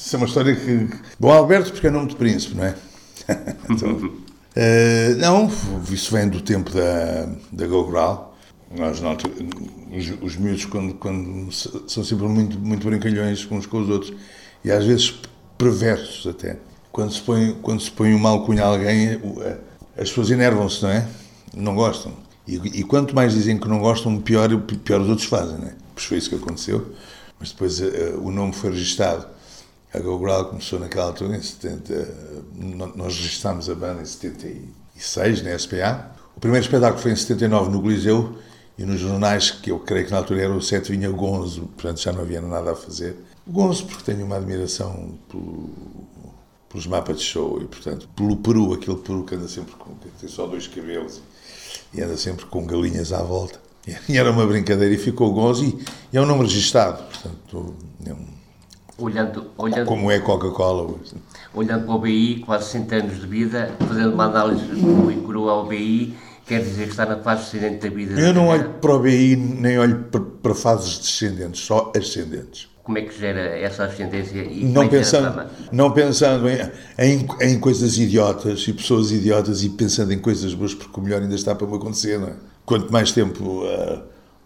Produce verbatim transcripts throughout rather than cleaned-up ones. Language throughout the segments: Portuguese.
Isso é uma história que... Bom, Alberto, porque é nome de príncipe, não é? Então, uh, não, isso vem do tempo da, da Gogral. Nós, nós, os, os miúdos, quando, quando são sempre muito, muito brincalhões uns com os outros, e às vezes perversos até. Quando se põe, quando se põe um mal cunho a alguém, as pessoas enervam-se, não é? Não gostam. E, e quanto mais dizem que não gostam, pior, pior os outros fazem, não é? Pois foi isso que aconteceu. Mas depois uh, o nome foi registado. A Gogral começou naquela altura, em setenta... Uh, nós registámos a banda em setenta e seis, na S P A. O primeiro espetáculo foi em setenta e nove, no Coliseu, e nos jornais, que eu creio que na altura era o sete, vinha o Gonzo, portanto já não havia nada a fazer. O Gonzo, porque tenho uma admiração pelo, pelos mapas de show e, portanto, pelo Peru, aquele Peru que anda sempre com... tem só dois cabelos e anda sempre com galinhas à volta. E era uma brincadeira e ficou o Gonzo, e, e é um nome registado, portanto, é um, olhando, olhando, como é Coca-Cola. Olhando para o B I, quase cem anos de vida, fazendo uma análise nua e crua ao B I, quer dizer que está na fase descendente da vida. Eu não olho para o B I, nem olho para, para fases descendentes, só ascendentes. Como é que gera essa ascendência e não como é que pensando, gera a fama? Não pensando em, em, em coisas idiotas e pessoas idiotas, e pensando em coisas boas, porque o melhor ainda está para me acontecer, não é? Quanto mais tempo, uh,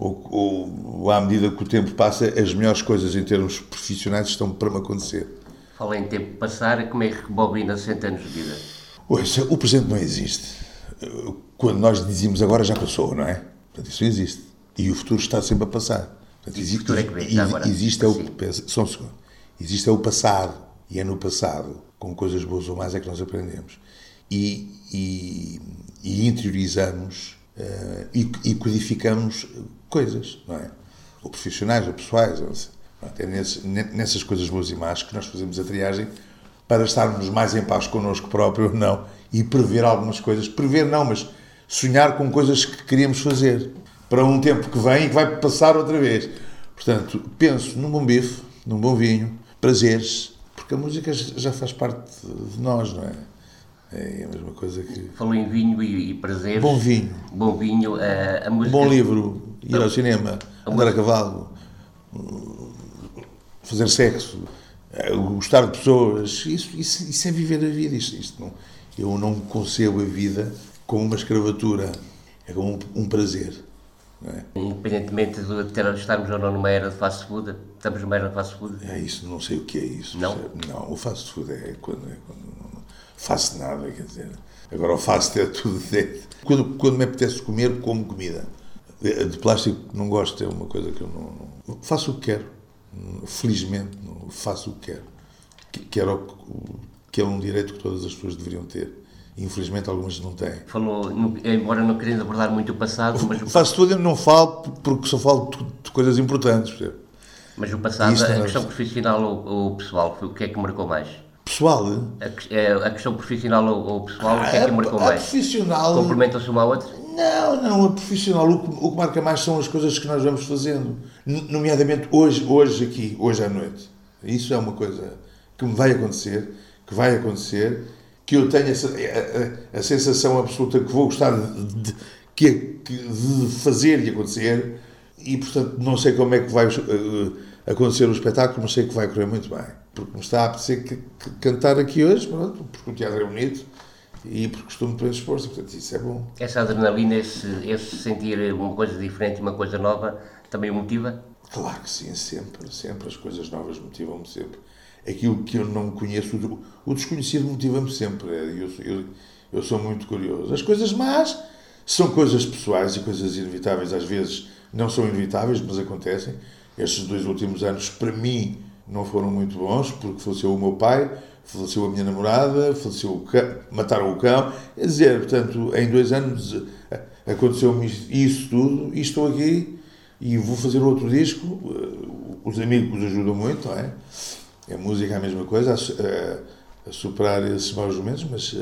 ou, ou à medida que o tempo passa, as melhores coisas em termos profissionais estão para me acontecer. Fala em tempo passar, como é que rebobina sessenta anos de vida? Ouça, o presente não existe. Quando nós dizíamos agora já passou, não é? Portanto, isso não existe. E o futuro está sempre a passar. Portanto, e existe, o futuro é que vem, já agora? Existe, é o, só um segundo. Existe é o passado. E é no passado, com coisas boas ou más, é que nós aprendemos. E, e, e interiorizamos uh, e, e codificamos coisas, não é? Ou profissionais, ou pessoais. Não sei. É nesses, nessas coisas boas e más que nós fazemos a triagem para estarmos mais em paz connosco próprio ou não, e prever algumas coisas. Prever não, mas sonhar com coisas que queríamos fazer para um tempo que vem e que vai passar outra vez. Portanto, penso num bom bife, num bom vinho, prazeres, porque a música já faz parte de nós, não é? É a mesma coisa que... Falou em vinho e, e prazeres. Bom vinho. Bom vinho, a, a música... Um bom livro, ir ao cinema, andar a cavalo, fazer sexo, gostar de pessoas, isso, isso, isso é viver a vida. Isto, isto não, eu não concebo a vida como uma escravatura, é como um, um prazer. Não é? Independentemente de ter, estarmos ou não numa era de fast food, estamos numa era de fast food? É isso, não sei o que é isso. Não? Não, o fast food é quando, é quando não faço nada, quer dizer. Agora o fast é tudo. É, quando, quando me apetece comer, como comida. De plástico não gosto, é uma coisa que eu não... não faço o que quero. Felizmente, não faço o que quero. Que, que, era o, que é um direito que todas as pessoas deveriam ter. Infelizmente, algumas não têm. Falou, embora não querendo abordar muito o passado, mas... O faço tudo, eu não falo, porque só falo de, de coisas importantes. Percebe? Mas o passado, a questão profissional ou, ou pessoal, o que é que marcou mais? Pessoal? A, a questão profissional ou, ou pessoal, o que é que marcou a, a mais? Profissional... Complementam-se uma à outra? Não, não, a profissional, o que, o que marca mais são as coisas que nós vamos fazendo. Nomeadamente hoje, hoje aqui, hoje à noite. Isso é uma coisa que me vai acontecer, que vai acontecer, que eu tenho essa, a, a, a sensação absoluta que vou gostar de, de, de fazer e acontecer, e portanto não sei como é que vai uh, acontecer o espetáculo, mas sei que vai correr muito bem. Porque me está a apetecer que, que cantar aqui hoje, pronto, porque o teatro é bonito, e porque costumo predispor-se, portanto isso é bom. Essa adrenalina, esse, esse sentir uma coisa diferente, uma coisa nova, também o motiva? Claro que sim, sempre, sempre. As coisas novas motivam-me sempre. Aquilo que eu não conheço, o desconhecido motiva-me sempre. Eu, eu, eu sou muito curioso. As coisas más são coisas pessoais e coisas inevitáveis. Às vezes não são inevitáveis, mas acontecem. Estes dois últimos anos, para mim, não foram muito bons, porque faleceu o meu pai, faleceu a minha namorada, faleceu o cão, mataram o cão. Quer dizer, portanto, em dois anos aconteceu-me isso tudo e estou aqui e vou fazer outro disco. Os amigos ajudam muito, não é? A música é a mesma coisa, a, a, a superar esses maus momentos, mas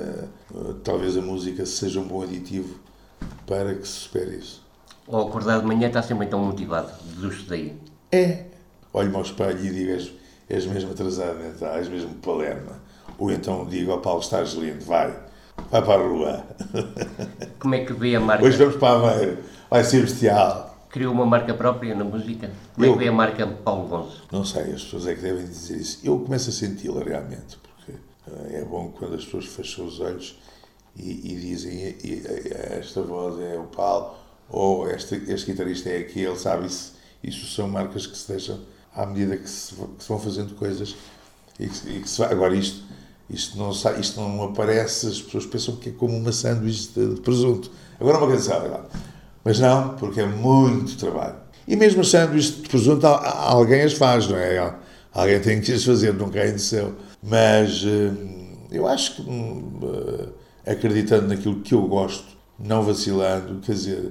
uh, talvez a música seja um bom aditivo para que se supere isso. Ao acordar de manhã está sempre então motivado, deduzo daí. É. Olho-me ao espelho e digo, és, és mesmo atrasado, então, és mesmo Palermo. Ou então digo ao Paulo, estás lindo, vai, vai para a rua. Como é que vê a marca? Hoje vamos para Aveiro, vai ser bestial. Criou uma marca própria na música? Como Eu- é que é a marca Paulo Gonzo? Não sei, as pessoas é que devem dizer isso. Eu começo a senti-la realmente, porque eh, é bom quando as pessoas fecham os olhos e, e dizem e, e, esta voz é o Paulo, ou este, este guitarrista é aquele, sabe? Isso, isso são marcas que se deixam à medida que se, que se vão fazendo coisas e que, e que se vai. Agora, isto, isto, não, sa- isto não aparece, as pessoas pensam que é como uma sanduíche de, de presunto. Agora uma canção, é lá. Mas não, porque é muito trabalho. E mesmo as sanduíches de presunto, a- a- alguém as faz, não é? Alguém tem que as fazer, não caem do céu. Mas hum, eu acho que, hum, eh, acreditando naquilo que eu gosto, não vacilando, quer dizer,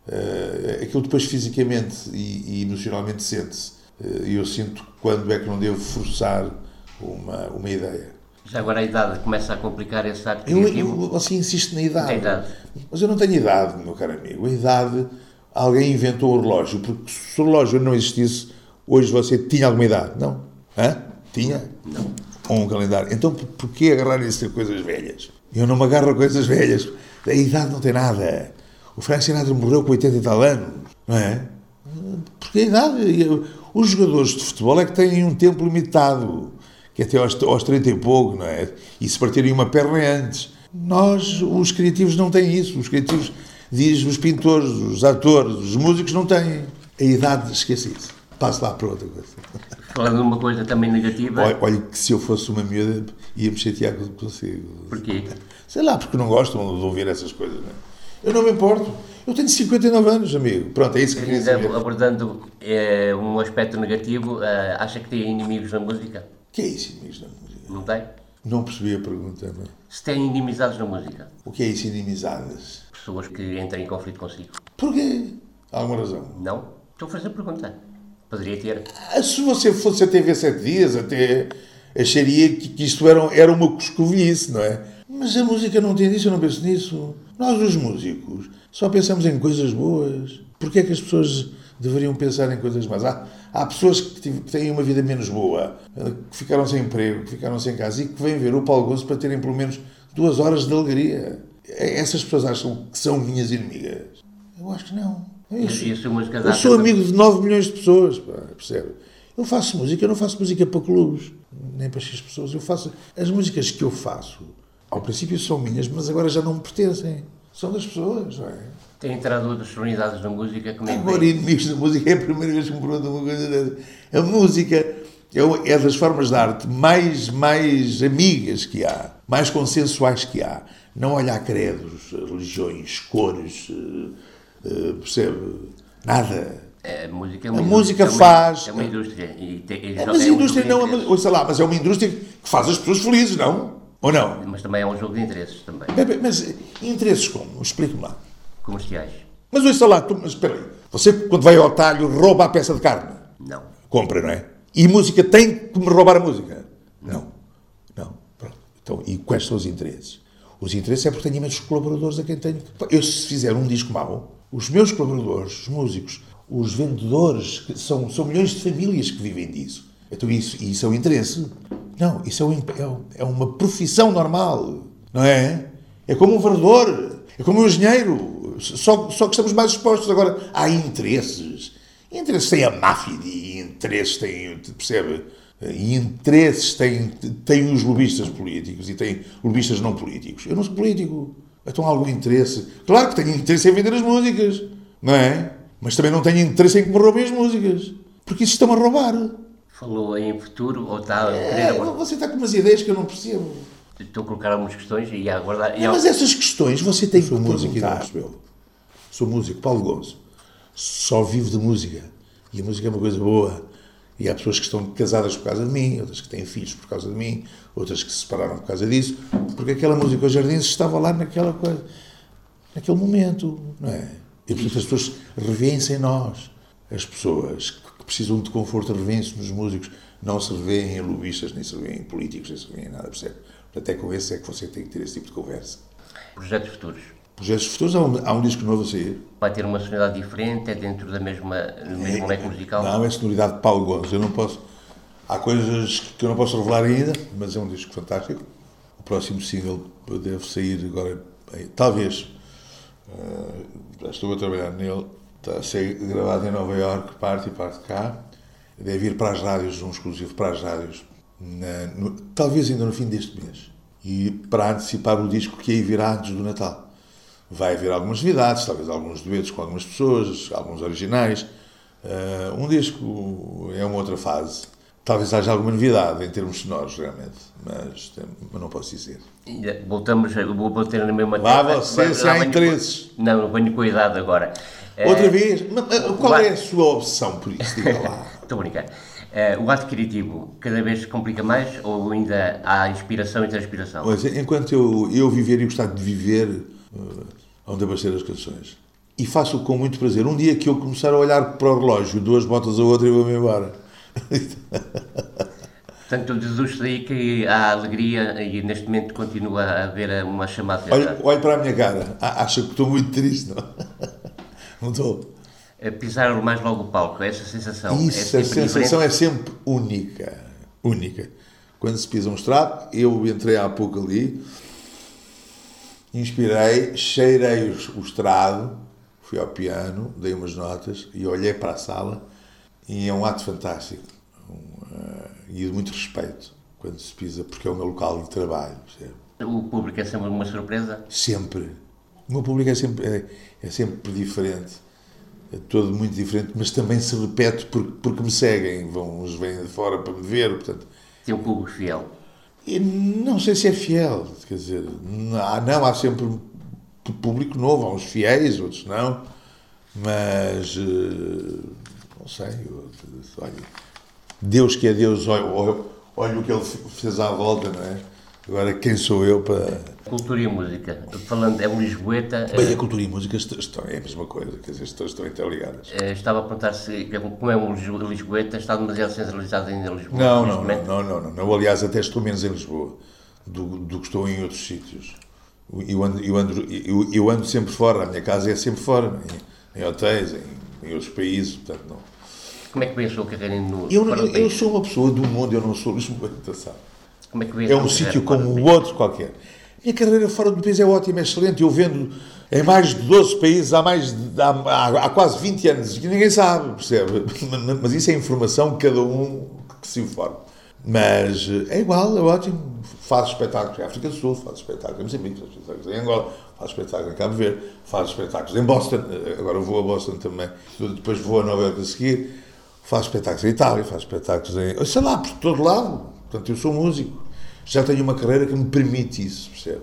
eh, aquilo depois fisicamente e, e emocionalmente sente-se. Eh, E eu sinto quando é que não devo forçar uma, uma ideia. Já agora a idade começa a complicar esse ato Eu, criativo? eu assim insisto na idade. Tem idade. Mas eu não tenho idade, meu caro amigo. A idade, alguém inventou o relógio, porque se o relógio não existisse, hoje você tinha alguma idade, não? Hã? Tinha? Não. Ou um calendário. Então por- porquê agarrar-se a coisas velhas? Eu não me agarro a coisas velhas. A idade não tem nada. O Frank Sinatra morreu com oitenta e tal anos, não é? Porque a idade... Os jogadores de futebol é que têm um tempo limitado, que é até aos, aos trinta e pouco, não é? E se partirem uma perna é antes. Nós, os criativos, não têm isso. Os criativos, diz os pintores, os atores, os músicos, não têm. A idade, esquece isso. Passo lá para outra coisa. Falando de uma coisa também negativa, Olha, olha que se eu fosse uma miúda, ia-me chatear consigo. porquê? Sei lá, porque não gostam de ouvir essas coisas, não é? Eu não me importo. Eu tenho cinquenta e nove anos, amigo. Pronto, é isso que eu queria Ainda saber. abordando eh, um aspecto negativo, eh, acha que tem inimigos na música? O que é isso, inimigos na música? Não tem? Não percebi a pergunta, não é? Se tem inimizades na música? O que é isso, inimizades? Pessoas que entram em conflito consigo? Porquê? Há alguma razão? Não? Estou a fazer a pergunta. Poderia ter. Ah, se você fosse a T V sete dias, até acharia que, que isto era, era uma coscovilhice, não é? Mas a música não tem disso, eu não penso nisso. Nós, os músicos, só pensamos em coisas boas. Porquê é que as pessoas deveriam pensar em coisas más? Há, há pessoas que, tive- que têm uma vida menos boa, que ficaram sem emprego, que ficaram sem casa e que vêm ver o Paulo Gonçalves para terem pelo menos duas horas de alegria. Essas pessoas acham que são minhas inimigas? Eu acho que não. Eu sou, E a sua música eu dá sou também- amigo de nove milhões de pessoas, pá, percebe? Eu faço música, eu não faço música para clubes, nem para X pessoas. Eu faço... As músicas que eu faço, ao princípio são minhas, mas agora já não me pertencem. São das pessoas, não é? Tem entrado outras sonoridades na música, como é que Agora, vem? inimigos da música, é a primeira vez que me perguntam uma coisa dessa. A música é o- é das formas de arte mais, mais amigas que há, mais consensuais que há. Não olha a credos, religiões, cores, eh, eh, percebe? Nada. A música, é A uma música indústria, é uma- faz- É uma indústria. E tem, e É, jo- mas a é um indústria jogo de não, é, interesses. ouça lá, mas é uma indústria que faz as pessoas felizes, não? Ou não? Mas também é um jogo de interesses também. Bem, bem, Mas interesses como? Explique-me lá. Comerciais. Mas ouça lá, tu, mas espera aí. Você, quando vai ao talho, rouba a peça de carne. Não. Compra, não é? E música tem que me roubar a música? Não. Não. Pronto. Então, e quais são os interesses? Os interesses é porque tenho imensos colaboradores a quem tenho que... Eu, se fizer um disco mau, os meus colaboradores, os músicos, os vendedores, que são, são milhões de famílias que vivem disso. Então, isso, isso é o interesse? Não, isso é, um, é, um- é uma profissão normal, não é? É como um vendedor, é como um engenheiro, só, só que estamos mais expostos. Agora, há interesses. Interesses tem a máfia, e interesses tem, percebe? E interesses têm, têm os lobistas políticos e têm lobistas não políticos. Eu não sou político. Então há algum interesse? Claro que tenho interesse em vender as músicas, não é? Mas também não tenho interesse em que me roubem as músicas. Porque isso estão a roubar. Falou em futuro ou está a querer É, abordar? você está com umas ideias que eu não percebo. Estou a colocar algumas questões e a aguardar. E É, ao- mas essas questões você tem que perguntar. Sou músico, Paulo Gonçalves. Só vivo de música. E a música é uma coisa boa. E há pessoas que estão casadas por causa de mim, outras que têm filhos por causa de mim, outras que se separaram por causa disso, porque aquela música aos jardins estava lá naquela coisa, naquele momento, não é? E portanto as pessoas revêem-se em nós. As pessoas que precisam de conforto revêem-se nos músicos, não se revêem em lobistas, nem se revêem em políticos, nem se revêem em nada, percebe? Portanto, é com esse é que você tem que ter esse tipo de conversa. Projetos futuros. Projetos futuros, há um, há um disco novo a sair. Vai ter uma sonoridade diferente? É dentro da mesma, do mesmo leque musical? Não, é sonoridade de Paulo Gonçalves. Eu não posso... Há coisas que eu não posso revelar ainda, mas é um disco fantástico. O próximo single deve sair agora, talvez, uh, já estou a trabalhar nele, Está a ser gravado em Nova Iorque, parte e parte cá. Deve ir para as rádios, um exclusivo para as rádios, na, no, talvez ainda no fim deste mês. E para antecipar o disco que aí virá antes do Natal. Vai haver algumas novidades, talvez alguns duetos com algumas pessoas, alguns originais. Uh, um disco é uma outra fase. Talvez haja alguma novidade em termos sonoros, realmente, mas, mas não posso dizer. Voltamos, vou bater na mesma... Lá você, se há interesses. Não, não venho com a idade agora. Outra uh, vez? Qual é a sua opção por isso? Diga lá. Estou a brincar. Uh, o ato criativo cada vez se complica mais ou ainda há inspiração e transpiração? Pois, enquanto eu, eu viver e gostar de viver, uh, onde abastecer as canções. E faço com muito prazer. Um dia que eu começar a olhar para o relógio, duas botas a outra e vou-me embora. Portanto, deduz daí que há alegria e neste momento continua a haver uma chamada. Olhe, olhe para a minha cara. Acha que estou muito triste, não? Não estou. Pisar mais logo o palco, essa sensação. Isso, é a sensação diferente? É sempre única. Única. Quando se pisa um estrado, eu entrei há pouco ali, inspirei, cheirei o estrado, fui ao piano, dei umas notas e olhei para a sala e é um ato fantástico. Um, uh, e de muito respeito quando se pisa, porque é o meu local de trabalho. Percebe? O público é sempre uma surpresa? Sempre. O meu público é sempre, é, é sempre diferente. É todo muito diferente, mas também se repete porque, porque me seguem, vão, uns vêm de fora para me ver, portanto... Tem um público fiel? E não sei se é fiel, quer dizer, não, não, há sempre público novo, há uns fiéis, outros não, mas, não sei, olha, Deus que é Deus, olha, olha o que Ele fez à volta, não é? Agora, quem sou eu para... Cultura e música. Falando, é um lisboeta... Bem, a cultura e a música estão, é a mesma coisa, quer dizer, estão, estão interligadas. Estava a perguntar se, como é um lisboeta, está demasiado centralizado ainda em Lisboa? Não, não, não, não, não, não, não. Aliás, até estou menos em Lisboa do, do que estou em outros sítios. Eu ando, eu, ando, eu, eu ando sempre fora, a minha casa é sempre fora, em, em hotéis, em, em outros países, portanto, não. Como é que vê a sua carreira no eu, eu, eu sou uma pessoa do mundo, eu não sou lisboeta, sabe? Como é que vê é um sítio como o outro qualquer. Minha carreira fora do país é ótima, é excelente. Eu vendo em mais de doze países há, mais de, há, há, há quase vinte anos, que ninguém sabe, percebe? Mas isso é informação que cada um que se informa. Mas é igual, é ótimo. Faço espetáculos em África do Sul, faço espetáculos em Moçambique, faço espetáculos em Angola, faço espetáculos em Cabo Verde, faço espetáculos em Boston, agora vou a Boston também, depois vou a Nova Iorque a seguir, faço espetáculos em Itália, faço espetáculos em... sei lá, por todo lado. Portanto, eu sou músico. Já tenho uma carreira que me permite isso, percebe?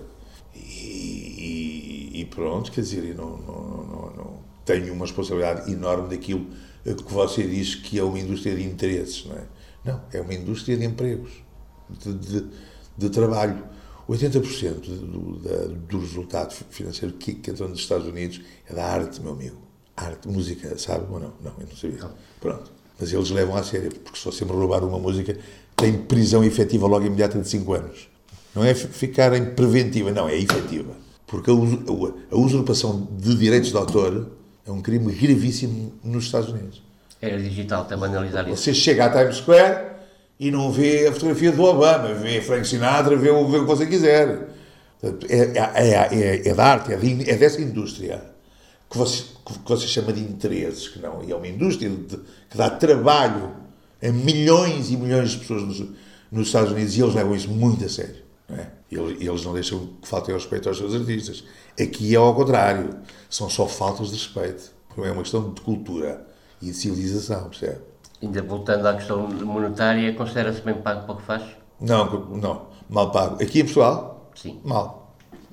E, e, e pronto, quer dizer, eu não, não, não, não tenho uma responsabilidade enorme daquilo que você diz que é uma indústria de interesses, não é? Não, é uma indústria de empregos, de, de, de trabalho. oitenta por cento do, da, do resultado financeiro que, que entra nos Estados Unidos é da arte, meu amigo. Arte, música, sabe ou não? Não, eu não sabia. Não. Pronto. Mas eles levam a sério, porque se você me roubar uma música, tem prisão efetiva logo imediata de cinco anos. Não é ficar em preventiva, não, é efetiva. Porque a, a usurpação de direitos de autor é um crime gravíssimo nos Estados Unidos. Era digital também analisar isso. Você chega à Times Square e não vê a fotografia do Obama, vê Frank Sinatra, vê o, vê o que você quiser. É, é, é, é da arte, é, de, é dessa indústria que você, que você chama de interesses, que não, é uma indústria de, que dá trabalho a milhões e milhões de pessoas nos, nos Estados Unidos e eles levam isso muito a sério. Não é? Eles, eles não deixam que faltem ao respeito aos seus artistas. Aqui é ao contrário, são só faltas de respeito. É uma questão de cultura e de civilização, percebe? Ainda voltando à questão monetária, considera-se bem pago para o que faz? Não, não, mal pago. Aqui em Portugal? Sim. Mal.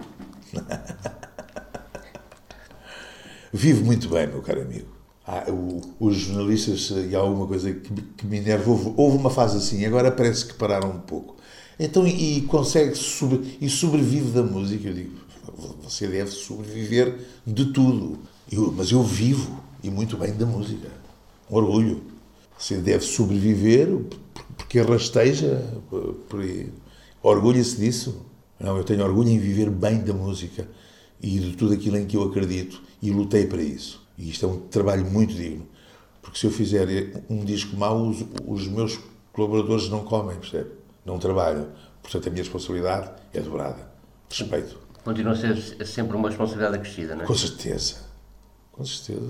Vivo muito bem, meu caro amigo. Ah, o, os jornalistas, e há alguma coisa que, que me enerva, houve, houve uma fase assim, agora parece que pararam um pouco. Então, e, e consegue, sobre, e sobrevive da música, eu digo, você deve sobreviver de tudo. Eu, mas eu vivo, e muito bem, da música. Um orgulho. Você deve sobreviver porque rasteja por aí. Orgulha-se disso. Não, eu tenho orgulho em viver bem da música e de tudo aquilo em que eu acredito e lutei para isso. E isto é um trabalho muito digno. Porque se eu fizer um disco mau, os, os meus colaboradores não comem, percebe? Não trabalham. Portanto, a minha responsabilidade é dobrada. Respeito. Continua a ser sempre uma responsabilidade acrescida, não é? Com certeza. Com certeza.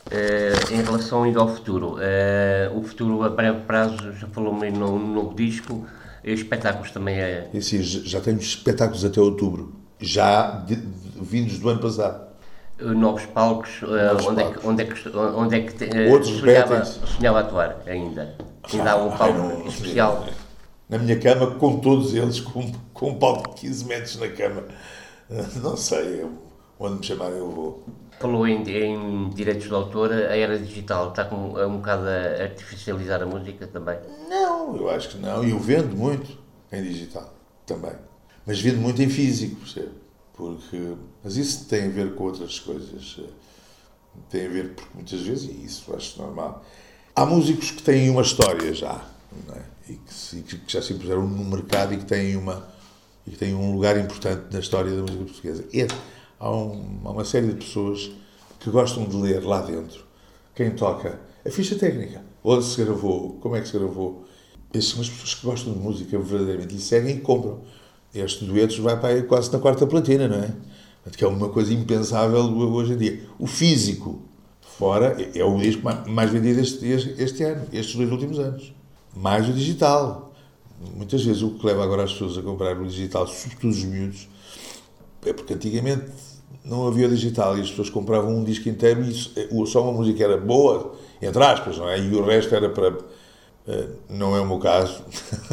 Uh, em relação ainda ao futuro, uh, o futuro a breve prazo, já falou-me no, no novo disco, e espetáculos também é... E assim, já temos espetáculos até outubro, já de, de, vindos do ano passado. Uh, novos palcos, uh, Novos onde, palcos. É que, onde é que, onde é que te, uh, Outros sonhava, sonhava atuar ainda? Ainda há um palco Ai, não, especial? Na minha cama, com todos eles, com, com um palco de quinze metros na cama. Não sei, onde me chamarem eu vou. Falou em, em direitos de autor, a era digital está com, um bocado a artificializar a música também? Não, eu acho que não. E eu vendo muito em digital também. Mas vendo muito em físico, percebe? Porque, mas isso tem a ver com outras coisas. Tem a ver, porque muitas vezes, e isso acho normal, há músicos que têm uma história já, não é? E que, que já se impuseram no mercado e que têm, uma, e que têm um lugar importante na história da música portuguesa. E há, um, há uma série de pessoas que gostam de ler lá dentro quem toca a ficha técnica, onde se gravou, como é que se gravou. Essas são as pessoas que gostam de música verdadeiramente e seguem e compram. Estes duetos vai para aí quase na quarta platina, não é? Que é uma coisa impensável hoje em dia. O físico, fora, é o disco mais vendido este, este ano, estes dois últimos anos. Mais o digital. Muitas vezes o que leva agora as pessoas a comprar o digital, sobretudo os miúdos, é porque antigamente não havia digital e as pessoas compravam um disco inteiro e só uma música era boa, entre aspas, não é? E o resto era para... Não é o meu caso,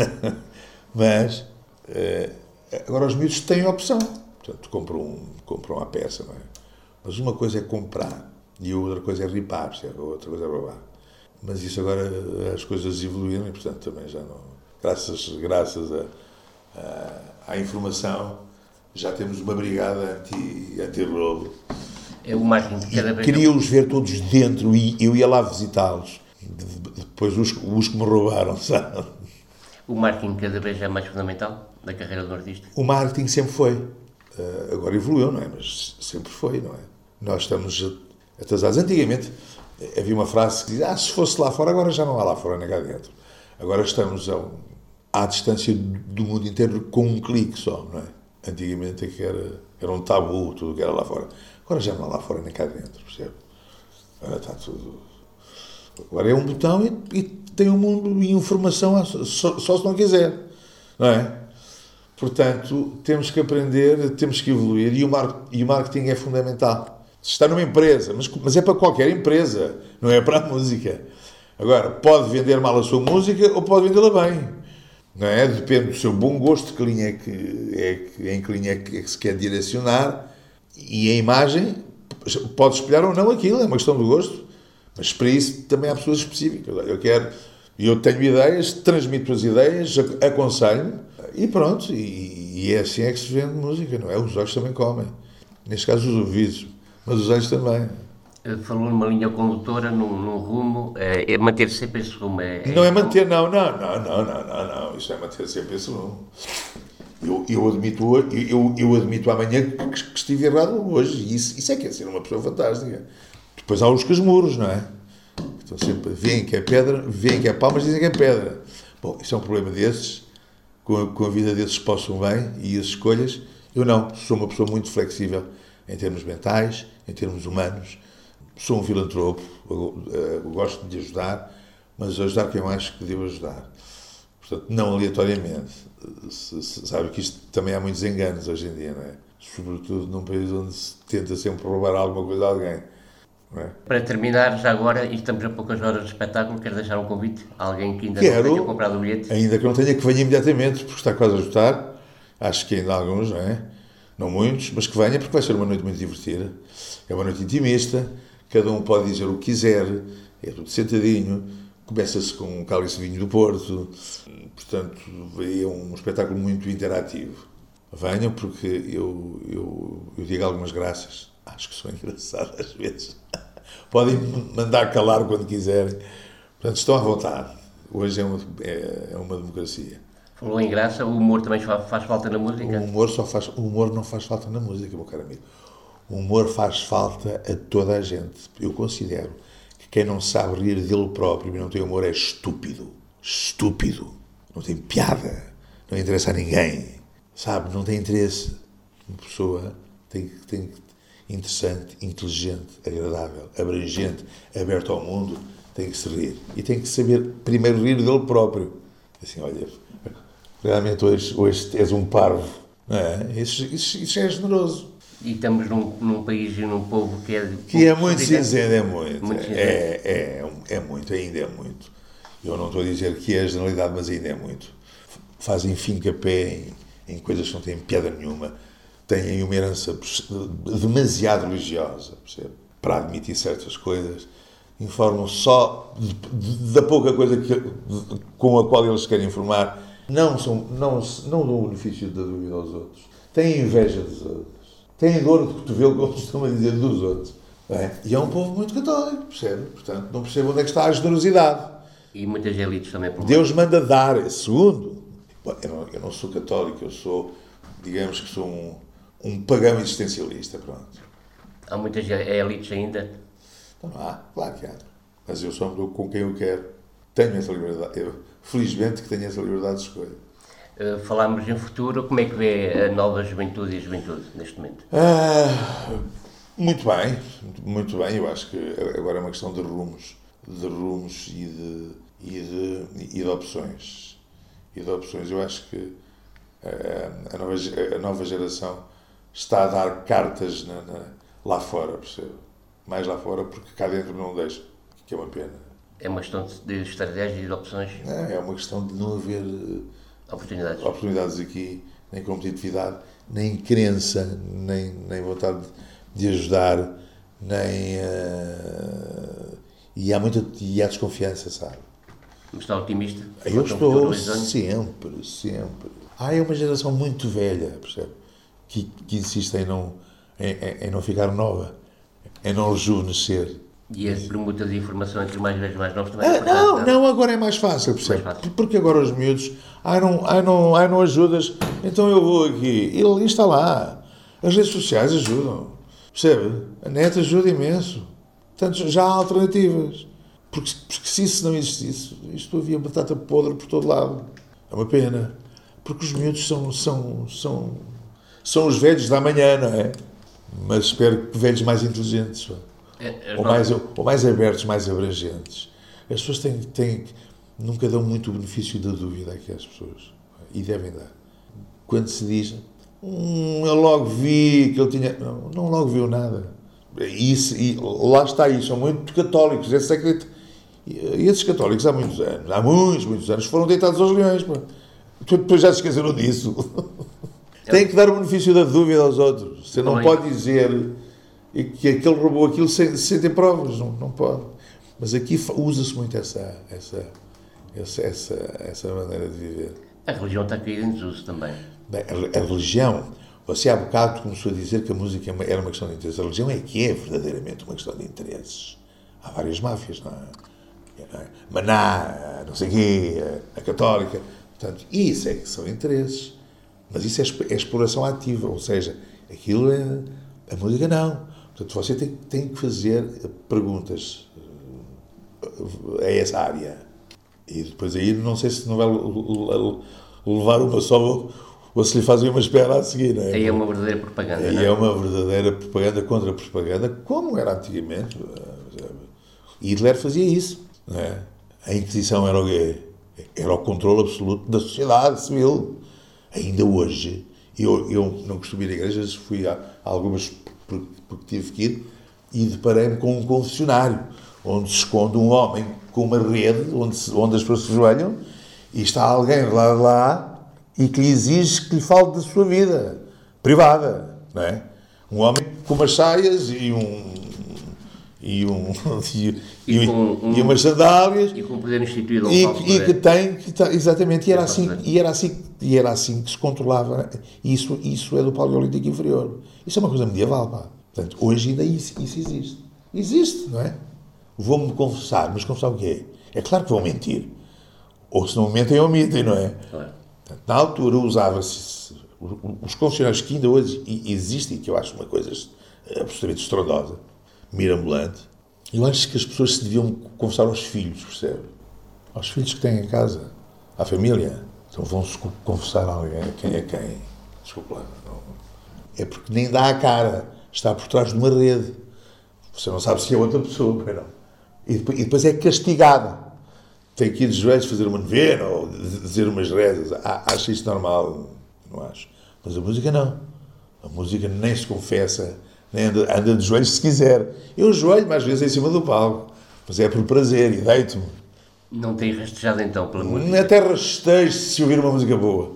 mas agora os miúdos têm a opção. Portanto, compram, um, compram a peça, não é? Mas uma coisa é comprar e a outra coisa é ripar, percebe? A outra coisa é roubar. Mas isso agora, as coisas evoluíram e, portanto, também já não... Graças, graças a, a, à informação, já temos uma brigada anti, anti-roubo. É o marketing cada vez... Queria-os ver todos dentro e eu ia lá visitá-los. Depois os, os que me roubaram, sabe? O marketing cada vez é mais fundamental na carreira do artista? O marketing sempre foi. Uh, agora evoluiu, não é? Mas sempre foi, não é? Nós estamos atrasados. Antigamente havia uma frase que dizia: ah, se fosse lá fora, agora já não há lá fora, nem cá dentro. Agora estamos a, à distância do mundo inteiro com um clique só, não é? Antigamente é que era, era um tabu tudo que era lá fora. Agora já não há lá fora, nem cá dentro, percebe? Agora está tudo... Agora é um botão e, e tem um mundo e informação só, só se não quiser, não é? Portanto, temos que aprender, temos que evoluir e o, mar, e o marketing é fundamental. Se está numa empresa, mas, mas é para qualquer empresa, não é para a música. Agora, pode vender mal a sua música ou pode vendê-la bem, não é? Depende do seu bom gosto, que linha é que, é que, em que linha é que, é que se quer direcionar, e a imagem pode espelhar ou não aquilo, é uma questão do gosto. Mas para isso também há pessoas específicas. Eu quero, eu tenho ideias, transmito as ideias, aconselho e pronto. E, e é assim é que se vende música, não é? Os olhos também comem. Neste caso os ouvidos, mas os olhos também. Falou numa linha condutora, num, num rumo, é, é manter sempre esse rumo. É, não é manter, não, não, não, não, não, não, não. Isso é manter sempre esse rumo. Eu, eu, admito, eu, eu admito amanhã que, que estive errado hoje. E isso, isso é que é ser uma pessoa fantástica. Depois há os casmuros, não é? Estão sempre, veem que é pedra, veem que é pau, mas dizem que é pedra. Bom, isso é um problema desses, com a, com a vida desses que possam bem e as escolhas. Eu não, sou uma pessoa muito flexível em termos mentais, em termos humanos. Sou um filantropo, eu, eu gosto de ajudar, mas ajudar quem eu acho que devo ajudar. Portanto, não aleatoriamente. Se, se, sabe que isto também há muitos enganos hoje em dia, não é? Sobretudo num país onde se tenta sempre roubar alguma coisa a alguém. É? Para terminar, já agora, e estamos a poucas horas de espetáculo, quero deixar um convite a alguém que ainda Quero, não tenha comprado o bilhete? Ainda que não tenha, que venha imediatamente, porque está quase a esgotar. Acho que ainda há alguns, não é? Não muitos, mas que venha, porque vai ser uma noite muito divertida. É uma noite intimista, cada um pode dizer o que quiser, é tudo sentadinho, começa-se com um cálice de vinho do Porto, portanto, é um espetáculo muito interativo. Venham, porque eu, eu, eu digo algumas graças. Acho que são engraçadas às vezes. Podem mandar calar quando quiserem. Portanto, estão à vontade. Hoje é uma, é, é uma democracia. Falou em graça, o humor também faz falta na música? O humor, só faz, o humor não faz falta na música, meu caro amigo. O humor faz falta a toda a gente. Eu considero que quem não sabe rir dele próprio e não tem humor é estúpido. Estúpido. Não tem piada. Não interessa a ninguém. Sabe? Não tem interesse. Uma pessoa tem que... Tem, interessante, inteligente, agradável, abrangente, aberto ao mundo, tem que se rir. E tem que saber primeiro rir dele próprio. Assim, olha, realmente hoje, hoje és um parvo. Não é? Isso, isso, isso é generoso. E estamos num, num país e num povo que é... Que é muito cinzento, é muito. muito é, é, é, é muito, ainda é muito. Eu não estou a dizer que é a generalidade, mas ainda é muito. Fazem fim-capé em, em coisas que não têm piada nenhuma. Têm uma herança demasiado religiosa, percebe? Para admitir certas coisas. Informam só de, de, da pouca coisa que, de, com a qual eles querem informar. Não, são, não, não dão o benefício da dúvida aos outros. Têm inveja dos outros. Têm dor de cotovelo, como costuma dizer, dos outros. É? E é um povo muito católico, percebe? Portanto, não percebe onde é que está a generosidade. E muitas elites também. Por Deus manda dar. Segundo, eu não, eu não sou católico, eu sou, digamos que sou um, um pagão existencialista, pronto. Há muitas elites ainda? Não há, claro que há. Mas eu sou com quem eu quero. Tenho essa liberdade. Eu, felizmente que tenho essa liberdade de escolha. Uh, falámos em futuro, como é que vê a nova juventude e a juventude neste momento? Ah, muito bem, muito bem. Eu acho que agora é uma questão de rumos, de rumos e de, e de, e de opções. E de opções. Eu acho que a nova, a nova geração está a dar cartas na, na, lá fora, percebe? Mais lá fora, porque cá dentro não deixa, que é uma pena. É uma questão de estratégia e de opções? É, é uma questão de não haver oportunidades, oportunidades aqui, nem competitividade, nem crença, nem, nem vontade de ajudar, nem... Uh, e, há muita, e há desconfiança, sabe? Mas está otimista? Eu estou sempre, sempre. Ah, é uma geração muito velha, percebe? Que, que insiste em não, em, em, em não ficar nova, em não rejuvenescer. E a permuta de informação entre os mais velhos e mais novos também ah, é importante, não, não, não, agora é mais fácil, percebe? Mais fácil. Porque agora os miúdos, ai não, ai, não, ai não ajudas, então eu vou aqui. E ele está lá. As redes sociais ajudam, percebe? A net ajuda imenso. Portanto, já há alternativas. Porque, porque se isso não existisse, isto havia batata podre por todo lado. É uma pena. Porque os miúdos são, são, são, são os velhos da manhã, não é? Mas espero que velhos mais inteligentes. É, ou, mais, ou mais abertos, mais abrangentes. As pessoas têm, têm, nunca dão muito o benefício da dúvida aqui às pessoas. E devem dar. Quando se diz, hum, eu logo vi que ele tinha... Não, não logo viu nada. Isso, e lá está isso. São muito católicos. Esse é e esses católicos há muitos anos, há muitos, muitos anos, foram deitados aos leões. Pô. Depois já se esqueceram disso. É. Tem que dar o benefício da dúvida aos outros. Você não Bem. pode dizer que aquele roubou aquilo sem, sem ter provas. Não, não pode. Mas aqui usa-se muito essa, essa, essa, essa, essa maneira de viver. A religião está caída em desuso também. Bem, a, a religião... Você há bocado começou a dizer que a música era uma questão de interesse. A religião é que é verdadeiramente uma questão de interesses. Há várias máfias, não é? Maná, não sei o quê, a católica. Portanto, isso é que são interesses. Mas isso é exploração ativa, ou seja, aquilo é... A música não. Portanto, você tem, tem que fazer perguntas a essa área. E depois aí, não sei se não vai levar uma só... ou se lhe fazem uma espera a seguir, não é? Aí é uma verdadeira propaganda, Aí não é? é uma verdadeira propaganda contra a propaganda, como era antigamente. Hitler fazia isso, não é? A Inquisição era o quê? Era o controle absoluto da sociedade civil. Ainda hoje, eu, eu não costumo ir a igrejas, fui a, a algumas porque tive que ir, e deparei-me com um confessionário, onde se esconde um homem com uma rede, onde, se, onde as pessoas se ajoelham, e está alguém lá de lá, e que lhe exige que lhe fale da sua vida privada, não é? Um homem com umas saias e um e um e, e, com um, e umas sandálias e com poder instituído e, e que tem que tá, exatamente e era assim e era assim e era assim que se controlava isso isso é do Paleolítico Inferior. Isso é uma coisa medieval, pá. Portanto, hoje ainda isso, isso existe. Existe, não é? Vou-me confessar, mas confessar o quê? É claro que vão mentir. Ou se não mentem, omitem, não é? Claro. Na altura usava-se os confessionários que ainda hoje existem, que eu acho uma coisa absolutamente estrondosa, mirabolante. Eu acho que as pessoas se deviam confessar aos filhos, percebe? Aos filhos que têm em casa, à família. Então vão-se confessar a alguém, a quem é quem? Desculpa lá. Não. É porque nem dá a cara. está por trás de uma rede. Você não sabe se é outra pessoa, não. E depois, e depois é castigado. Tem que ir de joelhos fazer uma novena ou dizer umas rezas. Ah, acho isso normal, não acho. Mas a música não. A música nem se confessa, nem anda, anda de joelhos se quiser. Eu joelho-me às vezes em cima do palco, mas é por prazer e deito-me. Não tem rastejado então pela música? Até rastejo se ouvir uma música boa.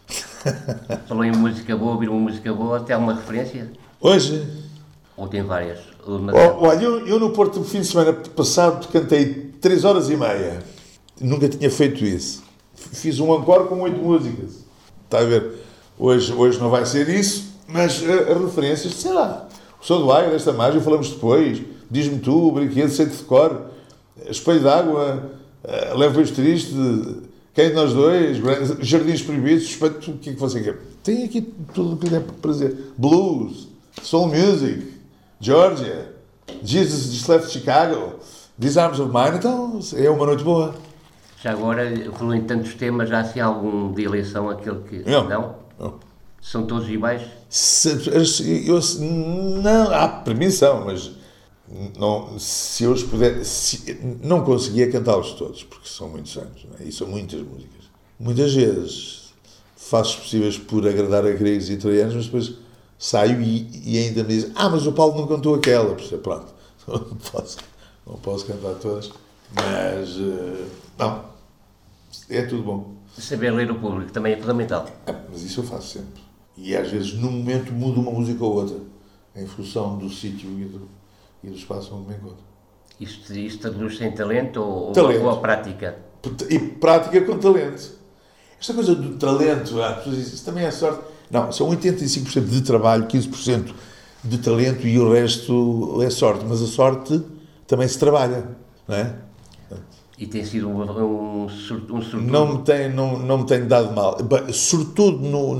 Falou em música boa, ouvir uma música boa, tem alguma referência? Hoje? Ou tem várias? Ou Oh, olha, eu, eu no Porto, no fim de semana passado, cantei três horas e meia. Nunca tinha feito isso. Fiz um encore com oito músicas. Está a ver? Hoje, hoje não vai ser isso, mas as referências, sei lá. O Som do Águia, desta margem, falamos depois. Diz-me tu, Brinquedo, sei-te de cor. Espelho d'Água, uh, Leva Beijo Triste, Quem de Nós Dois, Jardins Proibidos, suspeito, o que é que você quer? Tem aqui tudo o que lhe é para dizer. Blues, Soul Music, Georgia, Jesus Just Left Chicago, These Arms of Mine. Então, é uma noite boa. Já agora, falou em tantos temas, já se há algum de eleição aquele que... Não. Não? Não. São todos iguais? Se, eu, não, há permissão, mas não, se eu os puder... Se, não conseguia cantá-los todos, porque são muitos anos, não é? E são muitas músicas. Muitas vezes faço os possíveis por agradar a gregos e italianos, mas depois saio e, e ainda me dizem ah, mas o Paulo não cantou aquela. Pronto, não posso, não posso cantar todas, mas... Não, é tudo bom. Saber ler o público também é fundamental. Ah, mas isso eu faço sempre. E às vezes, num momento, mudo uma música ou outra, em função do sítio e do, e do espaço onde me encontro. Isto, isto traduz-se em talento ou, talento. ou a prática? E prática com talento. Esta coisa do talento, ah, isso também é sorte. Não, são oitenta e cinco por cento de trabalho, quinze por cento de talento e o resto é sorte. Mas a sorte também se trabalha, não é? E tem sido um, um, um sortudo? Não me tem, não, não me tem dado mal. Sortudo no,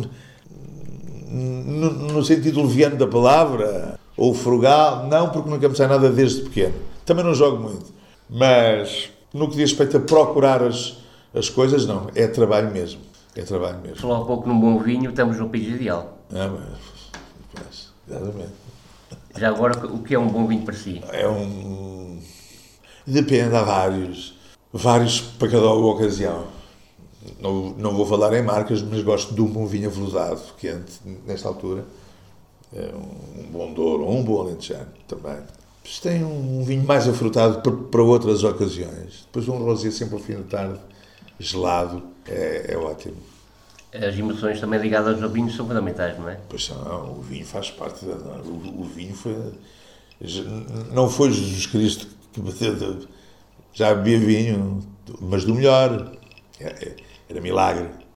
no, no sentido leviano da palavra, ou frugal, não, porque nunca me sai nada desde pequeno. Também não jogo muito. Mas no que diz respeito a procurar as, as coisas, não. É trabalho mesmo. É trabalho mesmo. Falou há pouco num bom vinho, estamos no país ideal. Ah, mas, exatamente. Já agora, o que é um bom vinho para si? É um... Depende, há vários. Vários para cada ocasião. Não, não vou falar em marcas, mas gosto de um bom vinho aveludado, quente, nesta altura. É um bom Douro, ou um bom Alentejano também. Depois tem um vinho mais afrutado para, para outras ocasiões. Depois um rosé sempre ao fim da tarde, gelado, é, é ótimo. As emoções também ligadas ao vinho são fundamentais, não é? Pois são, o vinho faz parte da... O, o vinho foi... Não foi Jesus Cristo que bateu... Já bebia vinho, mas do melhor. Era milagre.